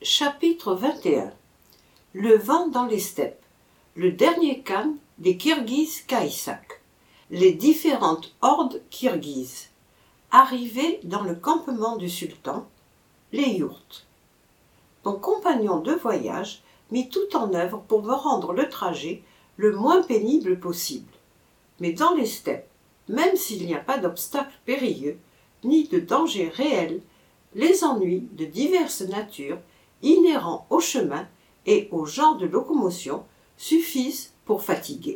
Chapitre 21. Le vent dans les steppes. Le dernier khan des Kirghizes-Kaïsak. Les différentes hordes kirghizes. Arrivée dans le campement du sultan. Les yourtes. Mon compagnon de voyage mit tout en œuvre pour me rendre le trajet le moins pénible possible. Mais dans les steppes, même s'il n'y a pas d'obstacles périlleux, ni de danger réel, les ennuis de diverses natures inhérents au chemin et au genre de locomotion suffisent pour fatiguer.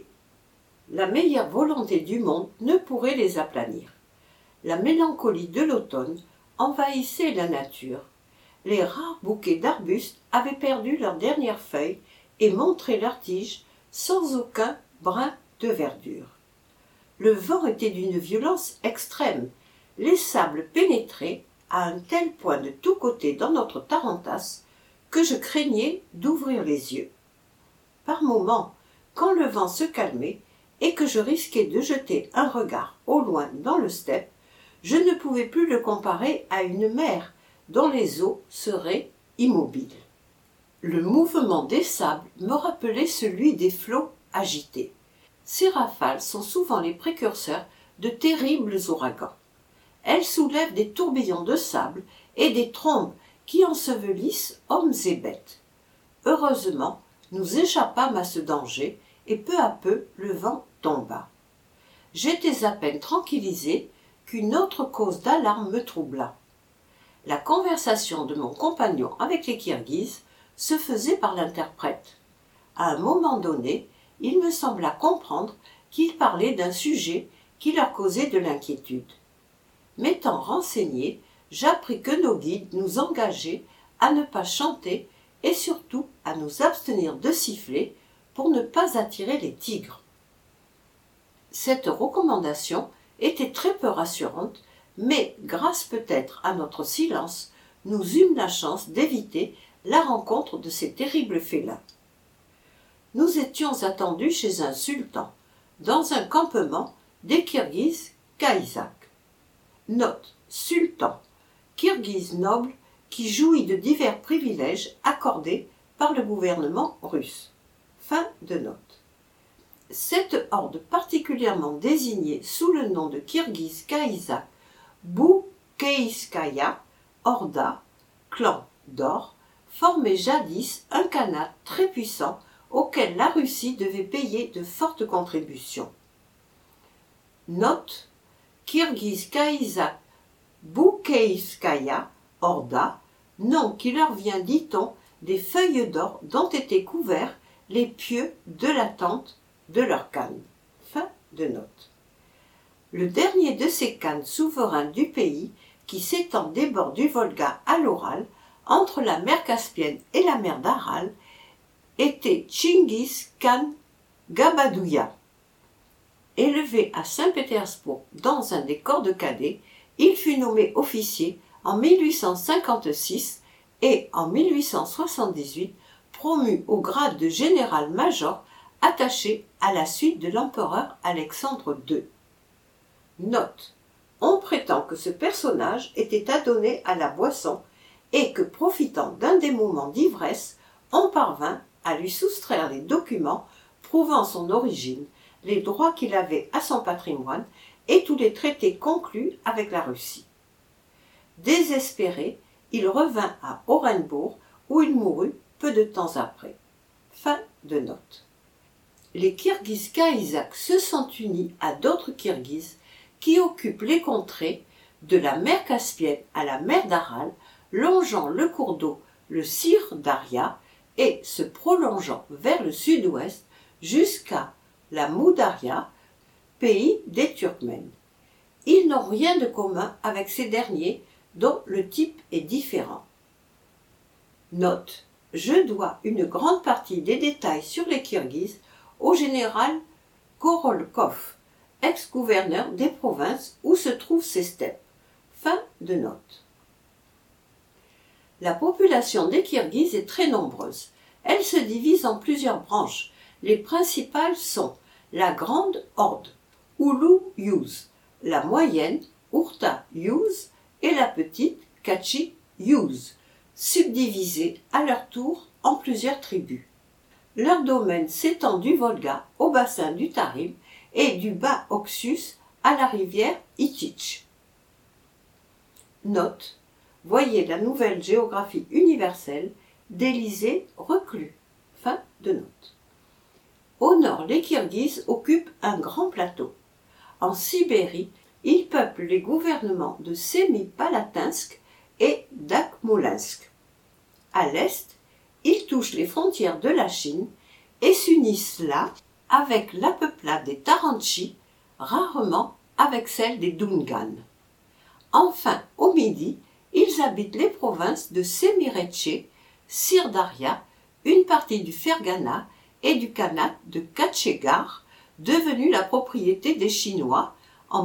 La meilleure volonté du monde ne pourrait les aplanir. La mélancolie de l'automne envahissait la nature. Les rares bouquets d'arbustes avaient perdu leurs dernières feuilles et montraient leurs tiges sans aucun brin de verdure. Le vent était d'une violence extrême. Les sables pénétraient à un tel point de tous côtés dans notre tarantasse que je craignais d'ouvrir les yeux. Par moments, quand le vent se calmait et que je risquais de jeter un regard au loin dans le steppe, je ne pouvais plus le comparer à une mer dont les eaux seraient immobiles. Le mouvement des sables me rappelait celui des flots agités. Ces rafales sont souvent les précurseurs de terribles ouragans. Elles soulèvent des tourbillons de sable et des trombes qui ensevelissent hommes et bêtes. Heureusement, nous échappâmes à ce danger et peu à peu le vent tomba. J'étais à peine tranquillisé qu'une autre cause d'alarme me troubla. La conversation de mon compagnon avec les Kirghizes se faisait par l'interprète. À un moment donné, il me sembla comprendre qu'il parlait d'un sujet qui leur causait de l'inquiétude. M'étant renseigné, j'appris que nos guides nous engageaient à ne pas chanter et surtout à nous abstenir de siffler pour ne pas attirer les tigres. Cette recommandation était très peu rassurante, mais grâce peut-être à notre silence, nous eûmes la chance d'éviter la rencontre de ces terribles félins. Nous étions attendus chez un sultan, dans un campement des Kirghizes-Kaïsak. Note: sultan, kirghize noble qui jouit de divers privilèges accordés par le gouvernement russe. Fin de note. Cette horde particulièrement désignée sous le nom de Kirghiz-Kaïsak, Boukeiskaya, Horda, clan d'or, formait jadis un khanat très puissant auquel la Russie devait payer de fortes contributions. Note: Kirghiz-Kaïsak, Boukeiskaya, Horda, nom qui leur vient, dit-on, des feuilles d'or dont étaient couverts les pieux de la tente de leur khan. Fin de note. Le dernier de ces khans souverains du pays, qui s'étend des bords du Volga à l'Oural, entre la mer Caspienne et la mer d'Aral, était Tchingiz Khan Gabadouya. Élevé à Saint-Pétersbourg dans un des corps de cadets, il fut nommé officier en 1856 et en 1878 promu au grade de général-major attaché à la suite de l'empereur Alexandre II. Note: on prétend que ce personnage était adonné à la boisson et que, profitant d'un des moments d'ivresse, on parvint à lui soustraire les documents prouvant son origine, les droits qu'il avait à son patrimoine et tous les traités conclus avec la Russie. Désespéré, il revint à Orenbourg où il mourut peu de temps après. Fin de note. Les Kirghizes-Kaïsak se sont unis à d'autres Kirghizes qui occupent les contrées de la mer Caspienne à la mer d'Aral, longeant le cours d'eau, le Sir Daria, et se prolongeant vers le sud-ouest jusqu'à la Moudaria, pays des Turkmènes. Ils n'ont rien de commun avec ces derniers, dont le type est différent. Note: je dois une grande partie des détails sur les Kirghizes au général Korolkov, ex-gouverneur des provinces où se trouvent ces steppes. Fin de note. La population des Kirghizes est très nombreuse. Elle se divise en plusieurs branches. Les principales sont la grande horde, Oulou-Youz, la moyenne, Ourta-Youz, et la petite, Kachi-Youz, subdivisées à leur tour en plusieurs tribus. Leur domaine s'étend du Volga au bassin du Tarim et du bas Oxus à la rivière Itich. Note: voyez la nouvelle géographie universelle d'Élisée Reclus. Fin de note. Au nord, les Kirghizes occupent un grand plateau. En Sibérie, ils peuplent les gouvernements de Sémipalatinsk et d'Akmolinsk. À l'est, ils touchent les frontières de la Chine et s'unissent là avec la peuplade des Taranchis, rarement avec celle des Dungan. Enfin, au midi, ils habitent les provinces de Sémiretche, Sirdaria, une partie du Ferghana et du Khanat de Katchegar, devenu la propriété des Chinois en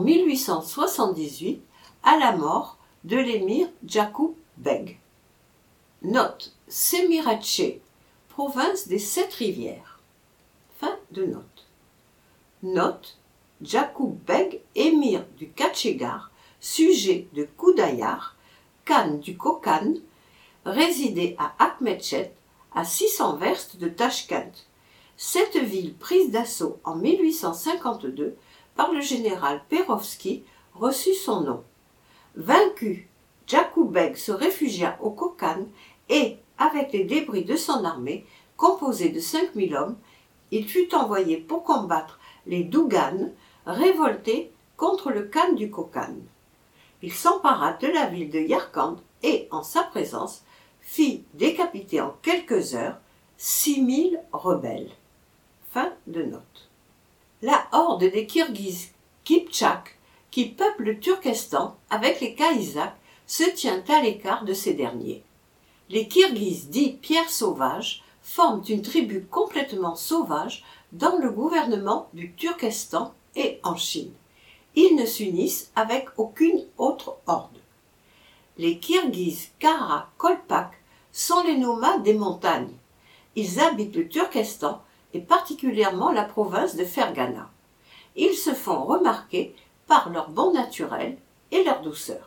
1878 à la mort de l'émir Yaqub Beg. Note: Sémiretche, province des 7 rivières. Fin de note. Note: Yaqub Beg, émir du Katchegar, sujet de Koudayar, Khan du Kokhan, résidait à Akhmetchet, à 600 verstes de Tachkent. Cette ville prise d'assaut en 1852 par le général Perovski reçut son nom. Vaincu, Yaqub Beg se réfugia au Kokhan et, avec les débris de son armée, composée de 5000 hommes, il fut envoyé pour combattre les Douganes, révoltés contre le Khan du Kokhan. Il s'empara de la ville de Yarkand et, en sa présence, fit décapiter en quelques heures 6000 rebelles. Fin de note. La horde des Kirghizes Kipchaks, qui peuplent le Turkestan avec les Kaysaks, se tient à l'écart de ces derniers. Les Kirghizes dits pierres sauvages forment une tribu complètement sauvage dans le gouvernement du Turkestan et en Chine. Ils ne s'unissent avec aucune autre horde. Les Kirghizes Kara-Kolpak sont les nomades des montagnes. Ils habitent le Turkestan et particulièrement la province de Ferghana. Ils se font remarquer par leur bon naturel et leur douceur.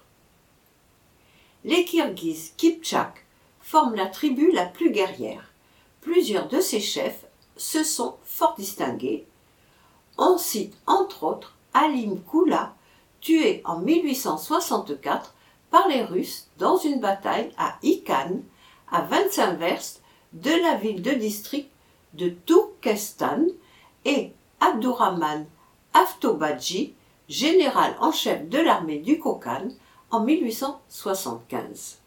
Les Kirghizes Kipchaks forment la tribu la plus guerrière. Plusieurs de ses chefs se sont fort distingués. On cite entre autres Alim Koula, tué en 1864 par les Russes dans une bataille à Ikhan, à 25 verstes de la ville de district de Turkestan, et Abdurrahman Aftobadji, général en chef de l'armée du Kokhan, en 1875.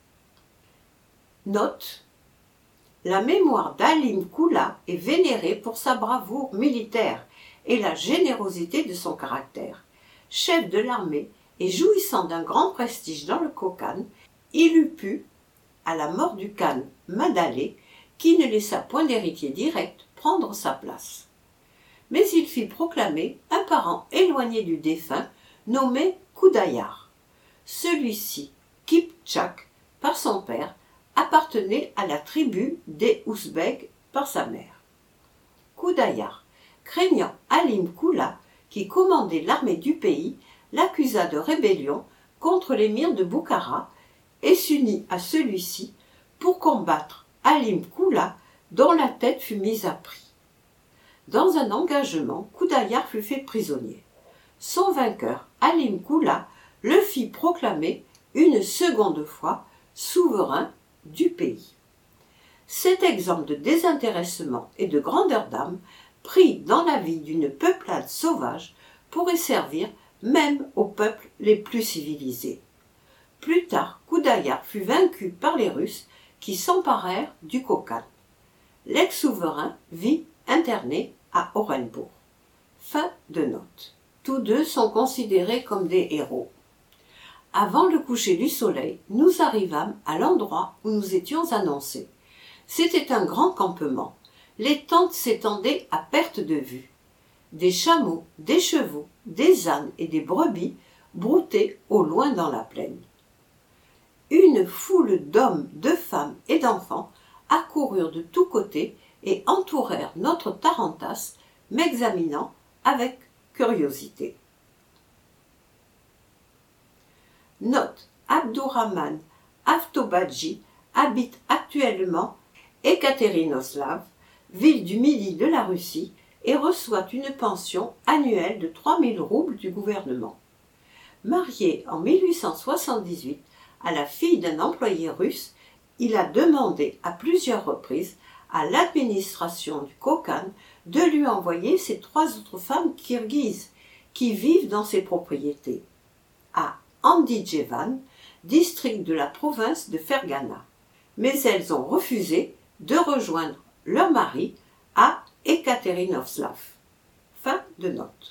Note: la mémoire d'Alim Koula est vénérée pour sa bravoure militaire et la générosité de son caractère. Chef de l'armée et jouissant d'un grand prestige dans le Kokhan, il eût pu, à la mort du Khan Madalé, qui ne laissa point d'héritier direct, prendre sa place. Mais il fit proclamer un parent éloigné du défunt, nommé Koudayar. Celui-ci, Kipchak, par son père, appartenait à la tribu des Ouzbeks par sa mère. Koudayar, craignant Alim Koula, qui commandait l'armée du pays, l'accusa de rébellion contre l'émir de Boukhara et s'unit à celui-ci pour combattre Alim Koula, dont la tête fut mise à prix. Dans un engagement, Koudayar fut fait prisonnier. Son vainqueur, Alim Koula, le fit proclamer une seconde fois souverain du pays. Cet exemple de désintéressement et de grandeur d'âme, pris dans la vie d'une peuplade sauvage, pourrait servir même aux peuples les plus civilisés. Plus tard, Koudayar fut vaincu par les Russes qui s'emparèrent du Kokhan. L'ex-souverain vit interné à Orenbourg. Fin de note. Tous deux sont considérés comme des héros. Avant le coucher du soleil, nous arrivâmes à l'endroit où nous étions annoncés. C'était un grand campement. Les tentes s'étendaient à perte de vue. Des chameaux, des chevaux, des ânes et des brebis broutaient au loin dans la plaine. Une foule d'hommes, de femmes et d'enfants accoururent de tous côtés et entourèrent notre tarantasse, m'examinant avec curiosité. Note: Abdurrahman Aftobadji habite actuellement Ekatérinoslav, ville du midi de la Russie, et reçoit une pension annuelle de 3000 roubles du gouvernement. Marié en 1878 à la fille d'un employé russe, il a demandé à plusieurs reprises à l'administration du Kokand de lui envoyer ses 3 autres femmes kirghizes qui vivent dans ses propriétés, à Andidjevan, district de la province de Fergana. Mais elles ont refusé de rejoindre leur mari à Ekatérinovslav. Fin de note.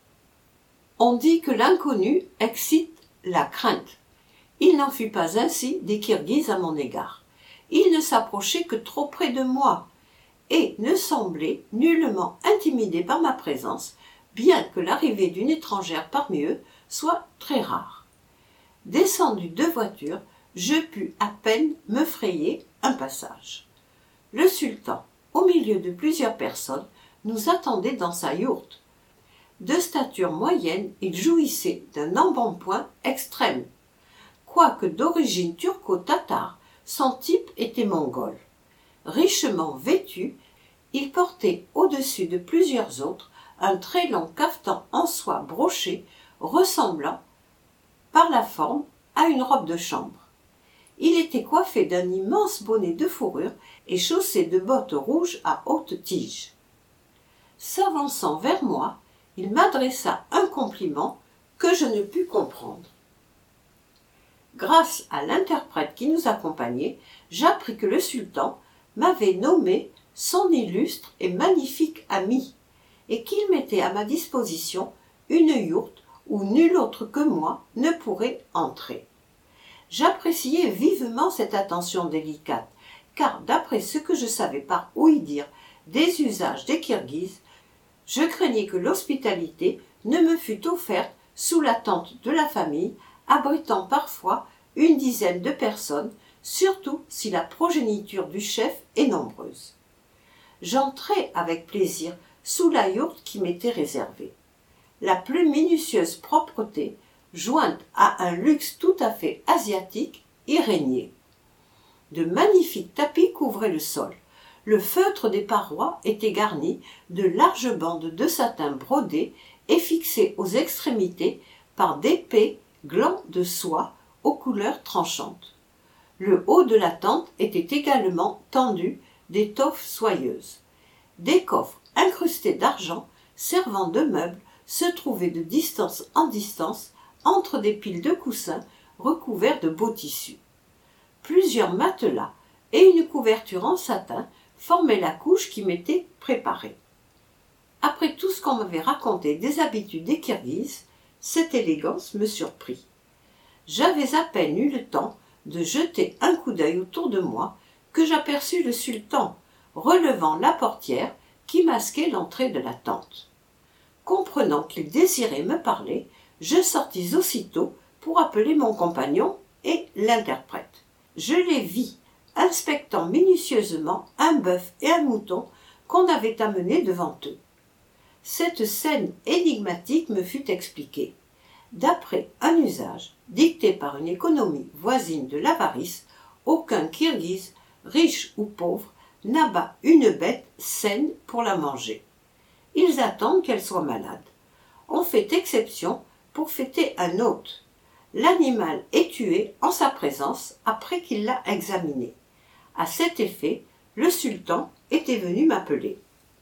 On dit que l'inconnu excite la crainte. Il n'en fut pas ainsi des Kirghizes à mon égard. Ils ne s'approchaient que trop près de moi et ne semblaient nullement intimidés par ma présence, bien que l'arrivée d'une étrangère parmi eux soit très rare. Descendu de voiture, je pus à peine me frayer un passage. Le sultan, au milieu de plusieurs personnes, nous attendait dans sa yourte. De stature moyenne, il jouissait d'un embonpoint extrême. Quoique d'origine turco-tatare, son type était mongol. Richement vêtu, il portait au-dessus de plusieurs autres un très long cafetan en soie brochée ressemblant, par la forme, à une robe de chambre. Il était coiffé d'un immense bonnet de fourrure et chaussé de bottes rouges à haute tige. S'avançant vers moi, il m'adressa un compliment que je ne pus comprendre. Grâce à l'interprète qui nous accompagnait, j'appris que le sultan m'avait nommé son illustre et magnifique ami, et qu'il mettait à ma disposition une yourte où nul autre que moi ne pourrait entrer. J'appréciais vivement cette attention délicate, car d'après ce que je savais par ouï dire des usages des Kirghizes, je craignais que l'hospitalité ne me fût offerte sous la tente de la famille, abritant parfois une dizaine de personnes, surtout si la progéniture du chef est nombreuse. J'entrai avec plaisir sous la yourte qui m'était réservée. La plus minutieuse propreté, jointe à un luxe tout à fait asiatique, y régnait. De magnifiques tapis couvraient le sol. Le feutre des parois était garni de larges bandes de satin brodées et fixées aux extrémités par d'épais glands de soie aux couleurs tranchantes. Le haut de la tente était également tendu d'étoffes soyeuses. Des coffres incrustés d'argent, servant de meubles, se trouvaient de distance en distance entre des piles de coussins recouverts de beaux tissus. Plusieurs matelas et une couverture en satin formaient la couche qui m'était préparée. Après tout ce qu'on m'avait raconté des habitudes des Kirghizes, cette élégance me surprit. J'avais à peine eu le temps de jeter un coup d'œil autour de moi que j'aperçus le sultan relevant la portière qui masquait l'entrée de la tente. Comprenant qu'il désirait me parler, je sortis aussitôt pour appeler mon compagnon et l'interprète. Je les vis inspectant minutieusement un bœuf et un mouton qu'on avait amenés devant eux. Cette scène énigmatique me fut expliquée. D'après un usage dicté par une économie voisine de l'avarice, aucun Kirghize, riche ou pauvre, n'abat une bête saine pour la manger. Ils attendent qu'elle soit malade. On fait exception pour fêter un hôte. L'animal est tué en sa présence après qu'il l'a examiné. À cet effet, le sultan était venu m'appeler.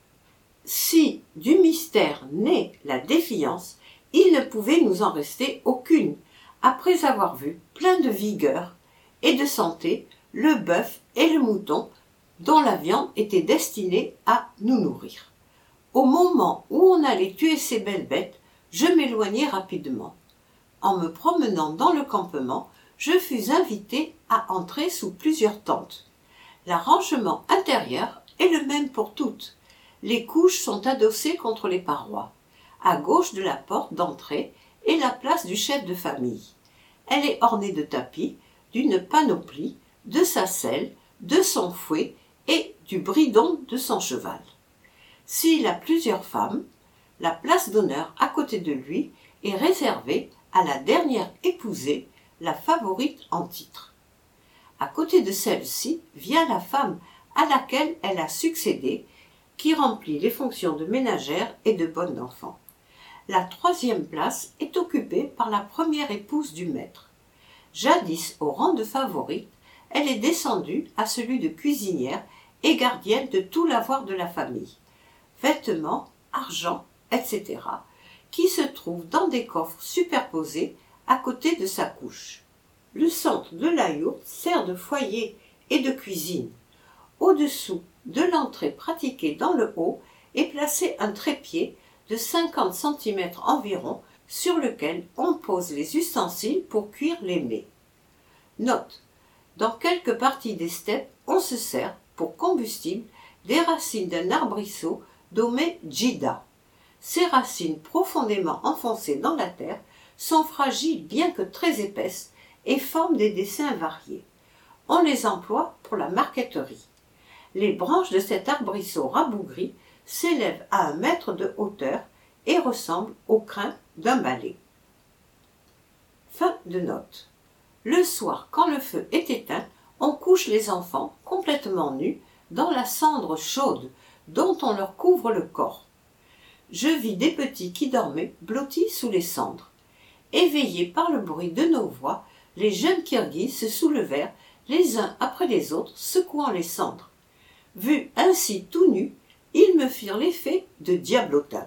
Si du mystère naît la défiance, il ne pouvait nous en rester aucune, après avoir vu plein de vigueur et de santé le bœuf et le mouton dont la viande était destinée à nous nourrir. Au moment où on allait tuer ces belles bêtes, je m'éloignai rapidement. En me promenant dans le campement, je fus invité à entrer sous plusieurs tentes. L'arrangement intérieur est le même pour toutes. Les couches sont adossées contre les parois. À gauche de la porte d'entrée est la place du chef de famille. Elle est ornée de tapis, d'une panoplie, de sa selle, de son fouet et du bridon de son cheval. S'il a plusieurs femmes, la place d'honneur à côté de lui est réservée à la dernière épousée, la favorite en titre. À côté de celle-ci vient la femme à laquelle elle a succédé, qui remplit les fonctions de ménagère et de bonne d'enfant. La troisième place est occupée par la première épouse du maître. Jadis au rang de favorite, elle est descendue à celui de cuisinière et gardienne de tout l'avoir de la famille, vêtements, argent, etc., qui se trouvent dans des coffres superposés à côté de sa couche. Le centre de la yourte sert de foyer et de cuisine. Au-dessous de l'entrée pratiquée dans le haut est placé un trépied de 50 cm environ sur lequel on pose les ustensiles pour cuire les mets. Note: dans quelques parties des steppes, on se sert, pour combustible, des racines d'un arbrisseau nommé djida. Ces racines profondément enfoncées dans la terre sont fragiles bien que très épaisses et forment des dessins variés. On les emploie pour la marqueterie. Les branches de cet arbrisseau rabougri s'élèvent à 1 mètre de hauteur et ressemblent au crin d'un balai. Fin de note. Le soir, quand le feu est éteint, on couche les enfants complètement nus dans la cendre chaude dont on leur couvre le corps. Je vis des petits qui dormaient blottis sous les cendres. Éveillés par le bruit de nos voix, les jeunes Kirghizes se soulevèrent les uns après les autres, secouant les cendres. Vus ainsi tout nus, ils me firent l'effet de diablotins.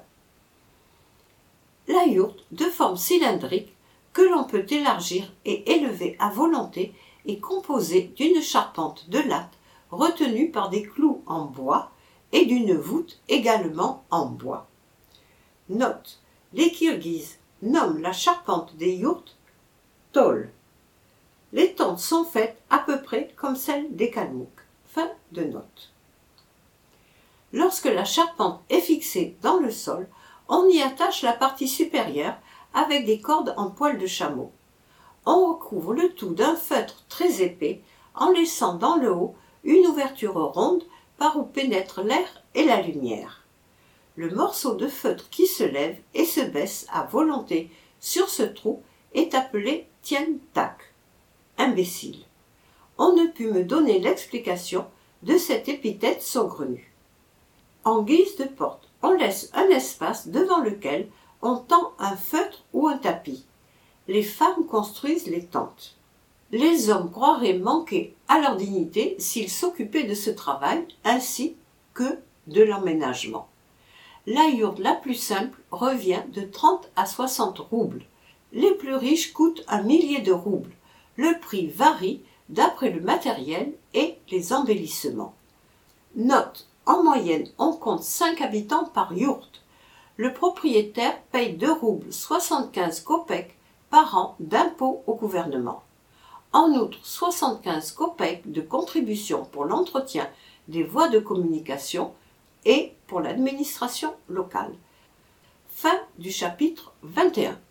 La yourte, de forme cylindrique, que l'on peut élargir et élever à volonté, est composée d'une charpente de latte retenue par des clous en bois et d'une voûte également en bois. Note: les Kirghizes nomment la charpente des yourtes tol. Les tentes sont faites à peu près comme celles des Kalmouks. Fin de note. Lorsque la charpente est fixée dans le sol, on y attache la partie supérieure avec des cordes en poil de chameau. On recouvre le tout d'un feutre très épais en laissant dans le haut une ouverture ronde par où pénètre l'air et la lumière. Le morceau de feutre qui se lève et se baisse à volonté sur ce trou est appelé tien tak. Imbécile. On ne put me donner l'explication de cette épithète saugrenue. En guise de porte, on laisse un espace devant lequel on tend un feutre ou un tapis. Les femmes construisent les tentes. Les hommes croiraient manquer à leur dignité s'ils s'occupaient de ce travail ainsi que de l'emménagement. La yourte la plus simple revient de 30 à 60 roubles. Les plus riches coûtent 1 millier de roubles. Le prix varie d'après le matériel et les embellissements. Note: en moyenne, on compte 5 habitants par yourte. Le propriétaire paye 2 roubles 75 kopecks par an d'impôts au gouvernement. En outre, 75 kopecks de contribution pour l'entretien des voies de communication et pour l'administration locale. Fin du chapitre 21.